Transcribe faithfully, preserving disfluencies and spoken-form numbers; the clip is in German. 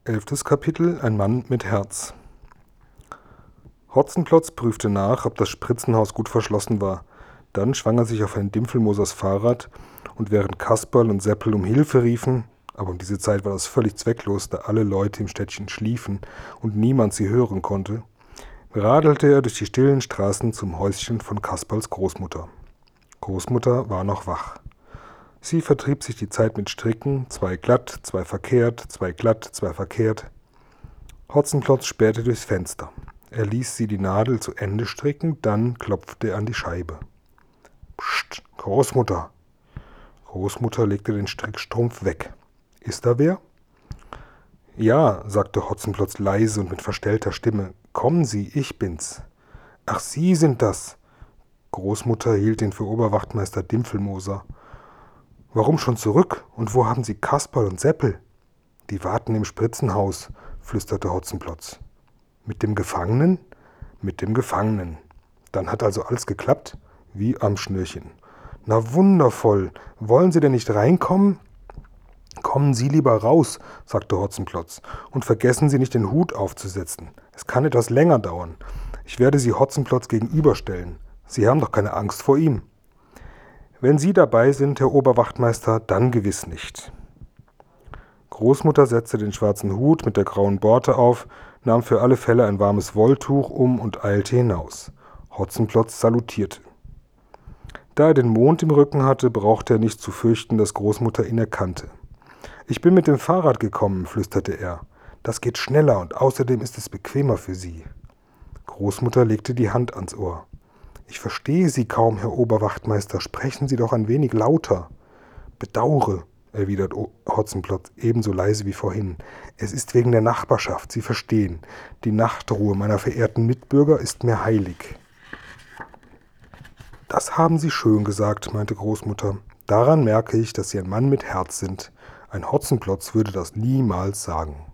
Elftes Kapitel: Ein Mann mit Herz. Hotzenplotz prüfte nach, ob das Spritzenhaus gut verschlossen war. Dann schwang er sich auf ein Dimpfelmosers Fahrrad, und während Kasperl und Seppel um Hilfe riefen, aber um diese Zeit war das völlig zwecklos, da alle Leute im Städtchen schliefen und niemand sie hören konnte, radelte er durch die stillen Straßen zum Häuschen von Kasperls Großmutter. Großmutter war noch wach. Sie vertrieb sich die Zeit mit Stricken, zwei glatt, zwei verkehrt, zwei glatt, zwei verkehrt. Hotzenplotz spähte durchs Fenster. Er ließ sie die Nadel zu Ende stricken, dann klopfte er an die Scheibe. »Psst, Großmutter!« Großmutter legte den Strickstrumpf weg. »Ist da wer?« »Ja«, sagte Hotzenplotz leise und mit verstellter Stimme. »Kommen Sie, ich bin's.« »Ach, Sie sind das!« Großmutter hielt ihn für Oberwachtmeister Dimpfelmoser. »Warum schon zurück? Und wo haben Sie Kasperl und Seppel?« »Die warten im Spritzenhaus«, flüsterte Hotzenplotz. »Mit dem Gefangenen?« »Mit dem Gefangenen.« »Dann hat also alles geklappt?« »Wie am Schnürchen.« »Na wundervoll! Wollen Sie denn nicht reinkommen?« »Kommen Sie lieber raus«, sagte Hotzenplotz, »und vergessen Sie nicht, den Hut aufzusetzen. Es kann etwas länger dauern. Ich werde Sie Hotzenplotz gegenüberstellen. Sie haben doch keine Angst vor ihm.« »Wenn Sie dabei sind, Herr Oberwachtmeister, dann gewiss nicht.« Großmutter setzte den schwarzen Hut mit der grauen Borte auf, nahm für alle Fälle ein warmes Wolltuch um und eilte hinaus. Hotzenplotz salutierte. Da er den Mond im Rücken hatte, brauchte er nicht zu fürchten, dass Großmutter ihn erkannte. »Ich bin mit dem Fahrrad gekommen«, flüsterte er. »Das geht schneller und außerdem ist es bequemer für Sie.« Großmutter legte die Hand ans Ohr. »Ich verstehe Sie kaum, Herr Oberwachtmeister. Sprechen Sie doch ein wenig lauter.« »Bedaure«, erwidert Hotzenplotz ebenso leise wie vorhin. »Es ist wegen der Nachbarschaft, Sie verstehen. Die Nachtruhe meiner verehrten Mitbürger ist mir heilig.« »Das haben Sie schön gesagt«, meinte Großmutter. »Daran merke ich, dass Sie ein Mann mit Herz sind. Ein Hotzenplotz würde das niemals sagen.«